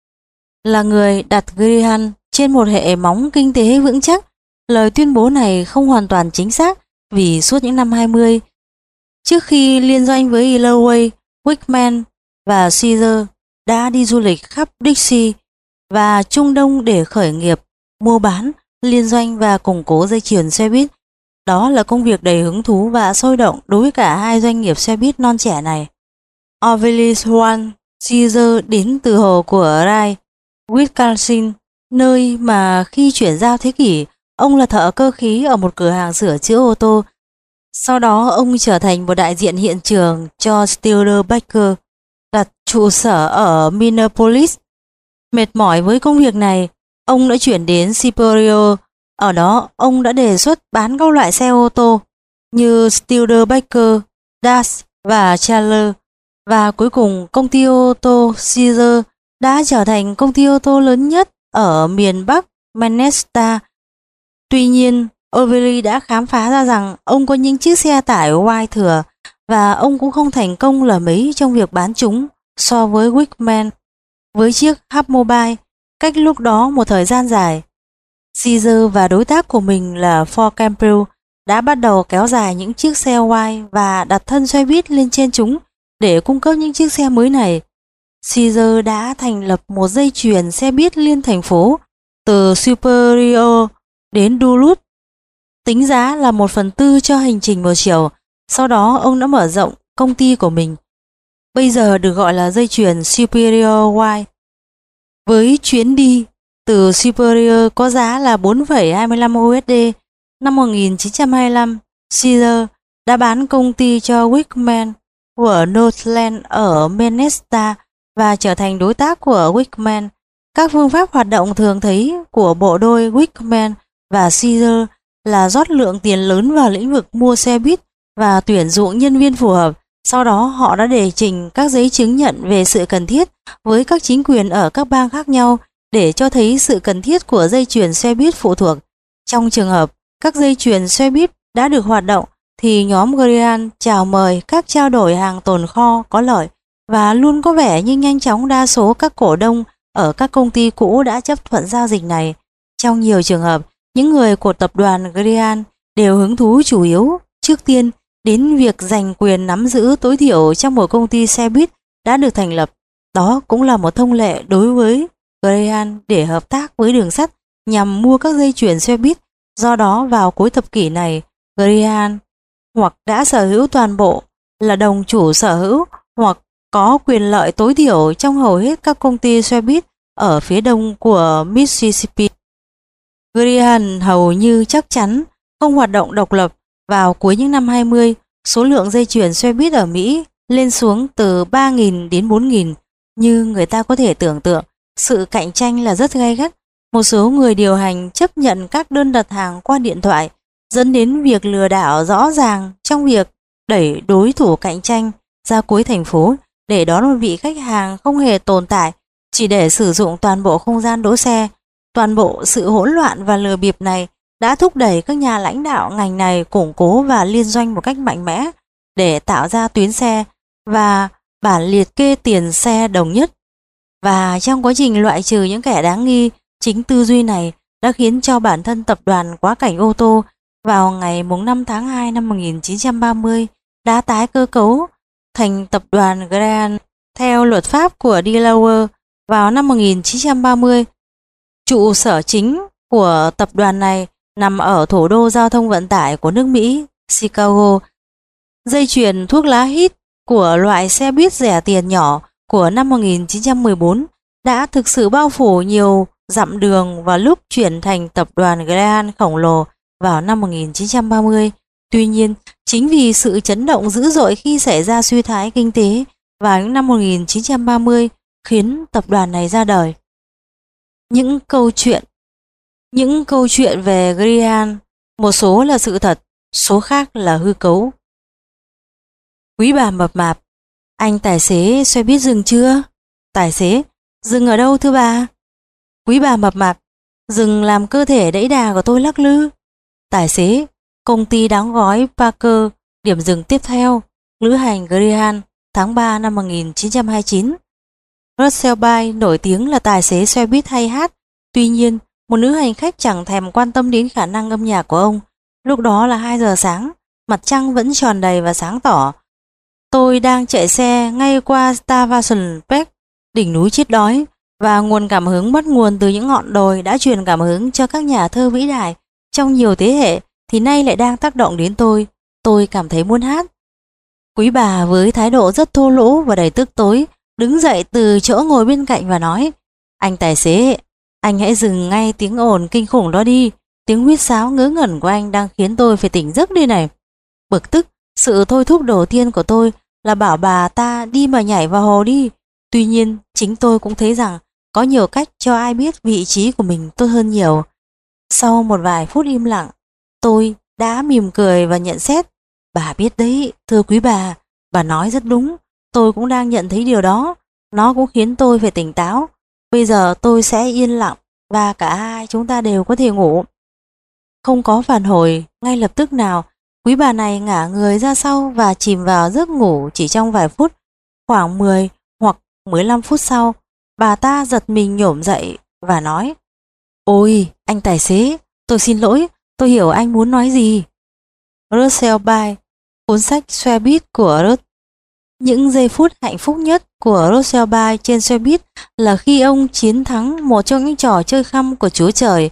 là người đặt Greyhound trên một hệ móng kinh tế vững chắc. Lời tuyên bố này không hoàn toàn chính xác vì suốt những năm 20 trước khi liên doanh với Yellowway, Wickman và Caesar đã đi du lịch khắp Dixie và Trung Đông để khởi nghiệp, mua bán, liên doanh và củng cố dây chuyền xe buýt. Đó là công việc đầy hứng thú và sôi động đối với cả hai doanh nghiệp xe buýt non trẻ này. Orville Swan Caesar đến từ hồ của Rye, Wisconsin, nơi mà khi chuyển giao thế kỷ, ông là thợ cơ khí ở một cửa hàng sửa chữa ô tô. Sau đó ông trở thành một đại diện hiện trường cho Studebaker, đặt trụ sở ở Minneapolis. Mệt mỏi với công việc này, ông đã chuyển đến Superior. Ở đó, ông đã đề xuất bán các loại xe ô tô như Studebaker, Dash và Chrysler, và cuối cùng công ty ô tô Caesar đã trở thành công ty ô tô lớn nhất ở miền Bắc Minnesota. Tuy nhiên, O'Reilly đã khám phá ra rằng ông có những chiếc xe tải Y thừa và ông cũng không thành công là mấy trong việc bán chúng so với Wickman với chiếc Hub Mobile cách lúc đó một thời gian dài. Caesar và đối tác của mình là Ford Campbell đã bắt đầu kéo dài những chiếc xe Y và đặt thân xe buýt lên trên chúng để cung cấp những chiếc xe mới này. Caesar đã thành lập một dây chuyền xe buýt liên thành phố từ Superior đến Duluth, tính giá là 1/4 cho hành trình một chiều. Sau đó ông đã mở rộng công ty của mình, bây giờ được gọi là dây chuyền Superior Y. Với chuyến đi từ Superior có giá là 4,25 USD, năm 1925, Caesar đã bán công ty cho Wickman của Northland ở Minnesota và trở thành đối tác của Wickman. Các phương pháp hoạt động thường thấy của bộ đôi Wickman và Caesar là rót lượng tiền lớn vào lĩnh vực mua xe buýt và tuyển dụng nhân viên phù hợp. Sau đó họ đã đề trình các giấy chứng nhận về sự cần thiết với các chính quyền ở các bang khác nhau để cho thấy sự cần thiết của dây chuyền xe buýt phụ thuộc. Trong trường hợp các dây chuyền xe buýt đã được hoạt động thì nhóm Greyhound chào mời các trao đổi hàng tồn kho có lợi, và luôn có vẻ như nhanh chóng đa số các cổ đông ở các công ty cũ đã chấp thuận giao dịch này. Trong nhiều trường hợp, những người của tập đoàn Greyhound đều hứng thú chủ yếu trước tiên đến việc giành quyền nắm giữ tối thiểu trong một công ty xe buýt đã được thành lập. Đó cũng là một thông lệ đối với Greyhound để hợp tác với đường sắt nhằm mua các dây chuyền xe buýt. Do đó vào cuối thập kỷ này, Greyhound hoặc đã sở hữu toàn bộ, là đồng chủ sở hữu hoặc có quyền lợi tối thiểu trong hầu hết các công ty xe buýt ở phía đông của Mississippi. Greyhound hầu như chắc chắn không hoạt động độc lập. Vào cuối những năm 20, số lượng dây chuyền xe buýt ở Mỹ lên xuống từ 3.000 đến 4.000. Như người ta có thể tưởng tượng, sự cạnh tranh là rất gay gắt. Một số người điều hành chấp nhận các đơn đặt hàng qua điện thoại, dẫn đến việc lừa đảo rõ ràng trong việc đẩy đối thủ cạnh tranh ra cuối thành phố để đón một vị khách hàng không hề tồn tại, chỉ để sử dụng toàn bộ không gian đỗ xe. Toàn bộ sự hỗn loạn và lừa bịp này đã thúc đẩy các nhà lãnh đạo ngành này củng cố và liên doanh một cách mạnh mẽ để tạo ra tuyến xe và bản liệt kê tiền xe đồng nhất. Và trong quá trình loại trừ những kẻ đáng nghi, chính tư duy này đã khiến cho bản thân tập đoàn quá cảnh ô tô vào ngày 5 tháng 2 năm 1930 đã tái cơ cấu thành tập đoàn Greyhound theo luật pháp của Delaware vào năm 1930. Trụ sở chính của tập đoàn này nằm ở thủ đô giao thông vận tải của nước Mỹ, Chicago. Dây chuyền thuốc lá hít của loại xe buýt rẻ tiền nhỏ của năm 1914 đã thực sự bao phủ nhiều dặm đường vào lúc chuyển thành tập đoàn Greyhound khổng lồ vào năm 1930. Tuy nhiên, chính vì sự chấn động dữ dội khi xảy ra suy thoái kinh tế vào những năm 1930 khiến tập đoàn này ra đời. Những câu chuyện về Greyhound, một số là sự thật, số khác là hư cấu. Quý bà mập mạp, anh tài xế xe buýt dừng chưa? Tài xế, dừng ở đâu thưa bà? Quý bà mập mạp, dừng làm cơ thể đẫy đà của tôi lắc lư. Tài xế, công ty đóng gói Parker, điểm dừng tiếp theo, lữ hành Greyhound, tháng 3 năm 1929. Russell Bay nổi tiếng là tài xế xe buýt hay hát. Tuy nhiên, một nữ hành khách chẳng thèm quan tâm đến khả năng âm nhạc của ông. Lúc đó là 2 giờ sáng, mặt trăng vẫn tròn đầy và sáng tỏ. Tôi đang chạy xe ngay qua Stuyvesant Peak, đỉnh núi chết đói, và nguồn cảm hứng bắt nguồn từ những ngọn đồi đã truyền cảm hứng cho các nhà thơ vĩ đại trong nhiều thế hệ thì nay lại đang tác động đến tôi. Tôi cảm thấy muốn hát. Quý bà với thái độ rất thô lỗ và đầy tức tối đứng dậy từ chỗ ngồi bên cạnh và nói: Anh tài xế, anh hãy dừng ngay tiếng ồn kinh khủng đó đi. Tiếng huýt sáo ngớ ngẩn của anh đang khiến tôi phải tỉnh giấc đây này. Bực tức, sự thôi thúc đầu tiên của tôi là bảo bà ta đi mà nhảy vào hồ đi. Tuy nhiên, chính tôi cũng thấy rằng có nhiều cách cho ai biết vị trí của mình tốt hơn nhiều. Sau một vài phút im lặng, tôi đã mỉm cười và nhận xét: Bà biết đấy, thưa quý bà nói rất đúng. Tôi cũng đang nhận thấy điều đó. Nó cũng khiến tôi phải tỉnh táo. Bây giờ tôi sẽ yên lặng và cả hai chúng ta đều có thể ngủ. Không có phản hồi ngay lập tức nào, quý bà này ngả người ra sau và chìm vào giấc ngủ chỉ trong vài phút. Khoảng 10 hoặc 15 phút sau, bà ta giật mình nhổm dậy và nói: Ôi, anh tài xế, tôi xin lỗi, tôi hiểu anh muốn nói gì. Russell Bay, cuốn sách xe buýt của Ruth. Những giây phút hạnh phúc nhất của Russell Bay trên xe buýt là khi ông chiến thắng một trong những trò chơi khăm của Chúa Trời.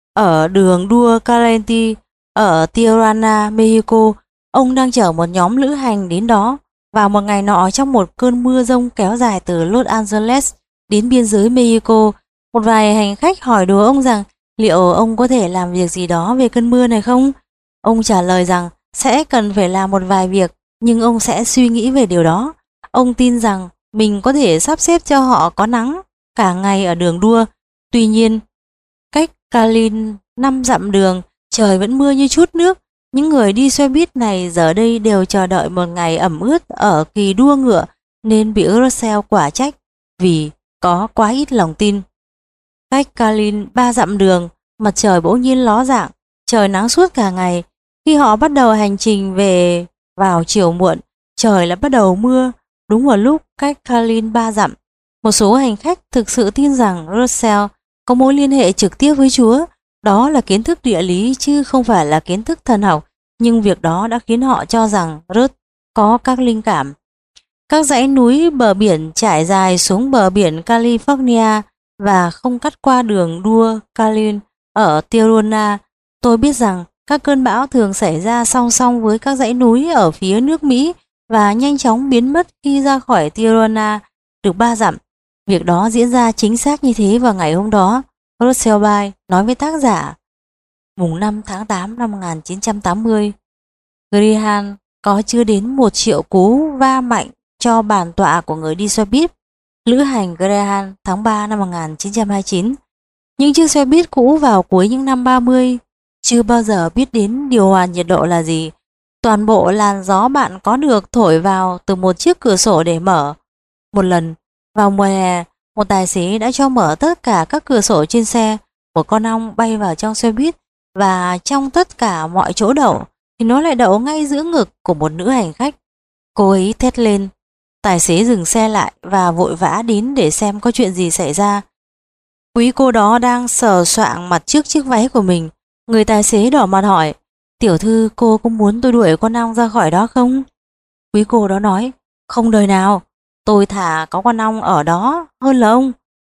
Ở đường đua Caliente ở Tijuana, Mexico, ông đang chở một nhóm lữ hành đến đó vào một ngày nọ trong một cơn mưa giông kéo dài từ Los Angeles đến biên giới Mexico. Một vài hành khách hỏi đùa ông rằng liệu ông có thể làm việc gì đó về cơn mưa này không? Ông trả lời rằng sẽ cần phải làm một vài việc, nhưng ông sẽ suy nghĩ về điều đó. Ông tin rằng mình có thể sắp xếp cho họ có nắng cả ngày ở đường đua. Tuy nhiên, cách Kalin 5 dặm đường, trời vẫn mưa như chút nước. Những người đi xe buýt này giờ đây đều chờ đợi một ngày ẩm ướt ở kỳ đua ngựa nên bị Russell quả trách vì có quá ít lòng tin. Cách Kalin 3 dặm đường, mặt trời bỗng nhiên ló dạng, trời nắng suốt cả ngày. Khi họ bắt đầu hành trình về vào chiều muộn, trời lại bắt đầu mưa, đúng vào lúc cách Kalin 3 dặm. Một số hành khách thực sự tin rằng Russell có mối liên hệ trực tiếp với Chúa. Đó là kiến thức địa lý chứ không phải là kiến thức thần học nhưng việc đó đã khiến họ cho rằng Ruth có các linh cảm. Các dãy núi bờ biển trải dài xuống bờ biển California và không cắt qua đường đua Calhoun ở Tijuana. Tôi biết rằng các cơn bão thường xảy ra song song với các dãy núi ở phía nước Mỹ và nhanh chóng biến mất khi ra khỏi Tijuana được 3 dặm. Việc đó diễn ra chính xác như thế vào ngày hôm đó, Rothschild nói với tác giả. Mùng 5 tháng 8 năm 1980, Greyhound có chưa đến 1 triệu cú va mạnh cho bàn tọa của người đi xe buýt lữ hành Greyhound tháng 3 năm 1929. Những chiếc xe buýt cũ vào cuối những năm 30 chưa bao giờ biết đến điều hòa nhiệt độ là gì. Toàn bộ làn gió bạn có được thổi vào từ một chiếc cửa sổ để mở. Một lần, vào mùa hè, một tài xế đã cho mở tất cả các cửa sổ trên xe. Một con ong bay vào trong xe buýt và trong tất cả mọi chỗ đậu thì nó lại đậu ngay giữa ngực của một nữ hành khách. Cô ấy thét lên. Tài xế dừng xe lại và vội vã đến để xem có chuyện gì xảy ra. Quý cô đó đang sờ soạng mặt trước chiếc váy của mình. Người tài xế đỏ mặt hỏi, tiểu thư, cô có muốn tôi đuổi con ong ra khỏi đó không? Quý cô đó nói, không đời nào, tôi thà có con ong ở đó hơn là ông.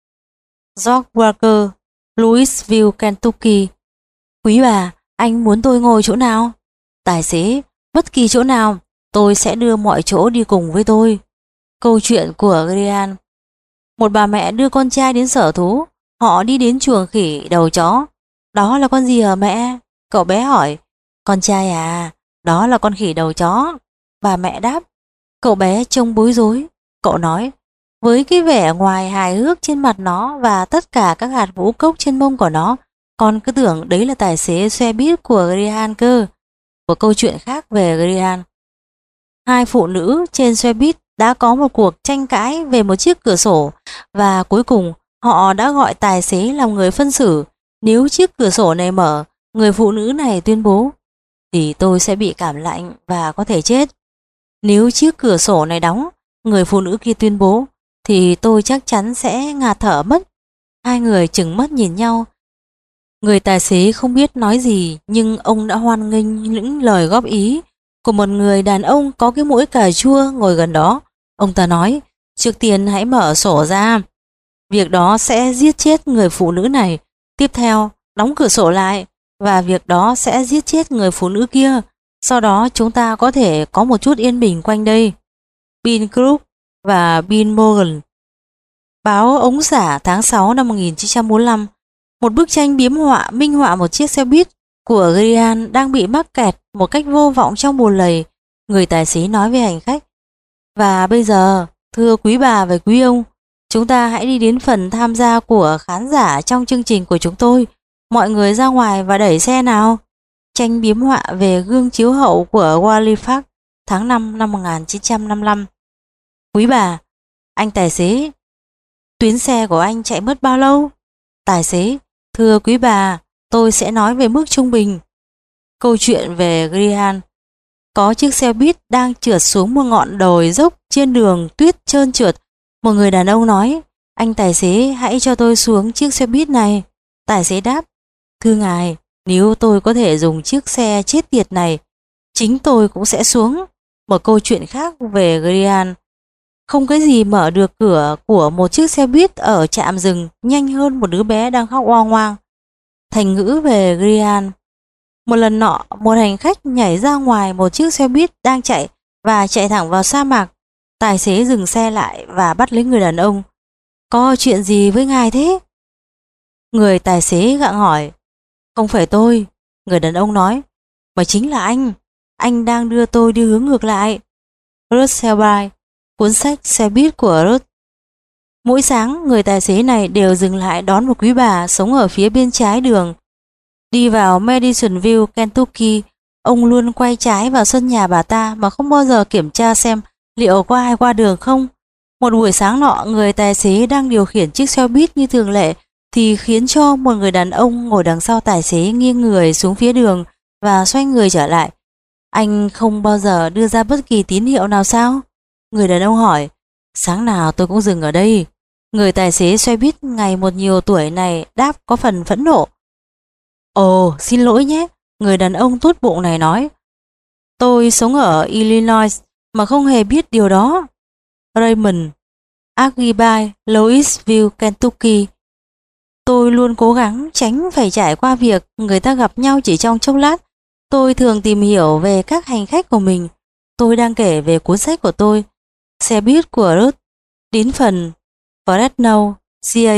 George Walker, Louisville, Kentucky. Quý bà, anh muốn tôi ngồi chỗ nào? Tài xế, bất kỳ chỗ nào, tôi sẽ đưa mọi chỗ đi cùng với tôi. Câu chuyện của Greyhound. Một bà mẹ đưa con trai đến sở thú. Họ đi đến chuồng khỉ đầu chó. Đó là con gì hả mẹ? Cậu bé hỏi. Con trai à, đó là con khỉ đầu chó. Bà mẹ đáp. Cậu bé trông bối rối. Cậu nói, với cái vẻ ngoài hài hước trên mặt nó và tất cả các hạt ngũ cốc trên mông của nó, con cứ tưởng đấy là tài xế xe buýt của Greyhound cơ. Một câu chuyện khác về Greyhound. Hai phụ nữ trên xe buýt đã có một cuộc tranh cãi về một chiếc cửa sổ và cuối cùng họ đã gọi tài xế làm người phân xử. Nếu chiếc cửa sổ này mở, người phụ nữ này tuyên bố, thì tôi sẽ bị cảm lạnh và có thể chết. Nếu chiếc cửa sổ này đóng, người phụ nữ kia tuyên bố, thì tôi chắc chắn sẽ ngạt thở mất. Hai người trừng mắt nhìn nhau. Người tài xế không biết nói gì, nhưng ông đã hoan nghênh những lời góp ý của một người đàn ông có cái mũi cà chua ngồi gần đó. Ông ta nói, trước tiên hãy mở sổ ra. Việc đó sẽ giết chết người phụ nữ này. Tiếp theo, đóng cửa sổ lại, và việc đó sẽ giết chết người phụ nữ kia. Sau đó chúng ta có thể có một chút yên bình quanh đây. Bill Crook và Bill Morgan. Báo Ống Xả tháng 6 năm 1945. Một bức tranh biếm họa minh họa một chiếc xe buýt của Greyhound đang bị mắc kẹt một cách vô vọng trong bùn lầy. Người tài xế nói với hành khách, và bây giờ, thưa quý bà và quý ông, chúng ta hãy đi đến phần tham gia của khán giả trong chương trình của chúng tôi. Mọi người ra ngoài và đẩy xe nào. Tranh biếm họa về gương chiếu hậu của Wally Park tháng 5 năm 1955. Quý bà, anh tài xế, tuyến xe của anh chạy mất bao lâu? Tài xế, thưa quý bà, tôi sẽ nói về mức trung bình. Câu chuyện về Greyhound. Có chiếc xe buýt đang trượt xuống một ngọn đồi dốc trên đường tuyết trơn trượt. Một người đàn ông nói, anh tài xế hãy cho tôi xuống chiếc xe buýt này. Tài xế đáp, thưa ngài, nếu tôi có thể dùng chiếc xe chết tiệt này, chính tôi cũng sẽ xuống. Một câu chuyện khác về Greyhound. Không cái gì mở được cửa của một chiếc xe buýt ở trạm dừng nhanh hơn một đứa bé đang khóc oang oang. Thành ngữ về Greyhound. Một lần nọ, một hành khách nhảy ra ngoài một chiếc xe buýt đang chạy và chạy thẳng vào sa mạc. Tài xế dừng xe lại và bắt lấy người đàn ông. Có chuyện gì với ngài thế? Người tài xế gặng hỏi. Không phải tôi, người đàn ông nói, mà chính là anh. Anh đang đưa tôi đi hướng ngược lại. Rothschild, cuốn sách xe buýt của Roth. Mỗi sáng, người tài xế này đều dừng lại đón một quý bà sống ở phía bên trái đường. Đi vào Madisonville, Kentucky, ông luôn quay trái vào sân nhà bà ta mà không bao giờ kiểm tra xem liệu có ai qua đường không. Một buổi sáng nọ, người tài xế đang điều khiển chiếc xe buýt như thường lệ thì khiến cho một người đàn ông ngồi đằng sau tài xế nghiêng người xuống phía đường và xoay người trở lại. Anh không bao giờ đưa ra bất kỳ tín hiệu nào sao? Người đàn ông hỏi. Sáng nào tôi cũng dừng ở đây. Người tài xế xe buýt ngày một nhiều tuổi này đáp có phần phẫn nộ. Ồ, xin lỗi nhé, người đàn ông tốt bụng này nói. Tôi sống ở Illinois mà không hề biết điều đó. Raymond, Argyle, Louisville, Kentucky. Tôi luôn cố gắng tránh phải trải qua việc người ta gặp nhau chỉ trong chốc lát. Tôi thường tìm hiểu về các hành khách của mình. Tôi đang kể về cuốn sách của tôi, xe buýt của Ruth, đến phần Fresno, CA,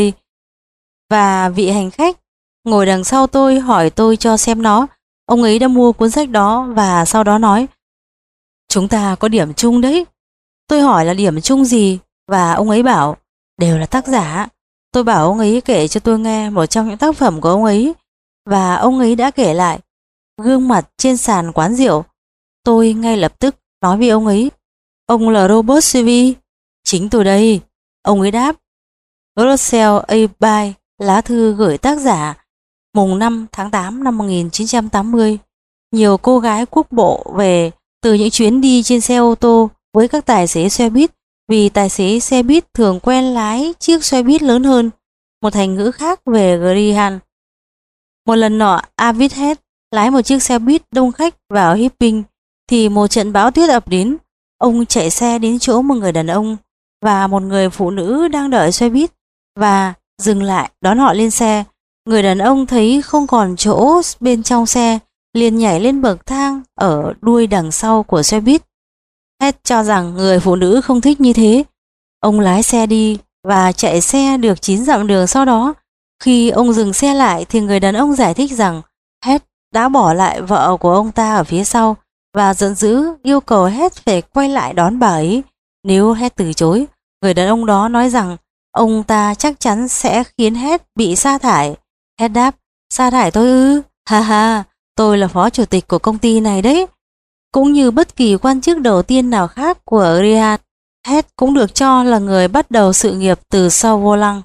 và vị hành khách ngồi đằng sau tôi hỏi tôi cho xem nó. Ông ấy đã mua cuốn sách đó và sau đó nói: "Chúng ta có điểm chung đấy." Tôi hỏi là điểm chung gì và ông ấy bảo đều là tác giả. Tôi bảo ông ấy kể cho tôi nghe một trong những tác phẩm của ông ấy và ông ấy đã kể lại Gương mặt trên sàn quán rượu. Tôi ngay lập tức nói với ông ấy: "Ông là Robert Shelby." "Chính tôi đây." Ông ấy đáp. Russell A. Bye, lá thư gửi tác giả, mùng 5 tháng 8 năm 1980. Nhiều cô gái quốc bộ về từ những chuyến đi trên xe ô tô với các tài xế xe buýt, vì tài xế xe buýt thường quen lái chiếc xe buýt lớn hơn. Một thành ngữ khác về Greyhound. Một lần nọ, Arvid Head lái một chiếc xe buýt đông khách vào Hibbing thì một trận bão tuyết ập đến. Ông chạy xe đến chỗ một người đàn ông và một người phụ nữ đang đợi xe buýt và dừng lại đón họ lên xe. Người đàn ông thấy không còn chỗ bên trong xe, liền nhảy lên bậc thang ở đuôi đằng sau của xe buýt. Head cho rằng người phụ nữ không thích như thế. Ông lái xe đi và chạy xe được 9 dặm đường sau đó. Khi ông dừng xe lại thì người đàn ông giải thích rằng Head đã bỏ lại vợ của ông ta ở phía sau và giận dữ yêu cầu Head phải quay lại đón bà ấy. Nếu Head từ chối, người đàn ông đó nói rằng ông ta chắc chắn sẽ khiến Head bị sa thải. Head đáp: "Sa thải tôi ư? Ha ha, tôi là phó chủ tịch của công ty này đấy." Cũng như bất kỳ quan chức đầu tiên nào khác của Riyadh, Head cũng được cho là người bắt đầu sự nghiệp từ sau vô lăng.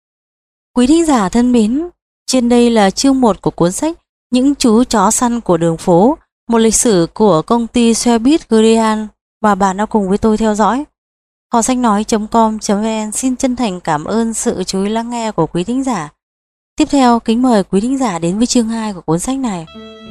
Quý thính giả thân mến, trên đây là chương 1 của cuốn sách Những chú chó săn của đường phố, một lịch sử của công ty xe buýt Greyhound mà bạn đã cùng với tôi theo dõi. Họ sách nói.com.vn xin chân thành cảm ơn sự chú ý lắng nghe của quý thính giả. Tiếp theo, kính mời quý thính giả đến với chương 2 của cuốn sách này.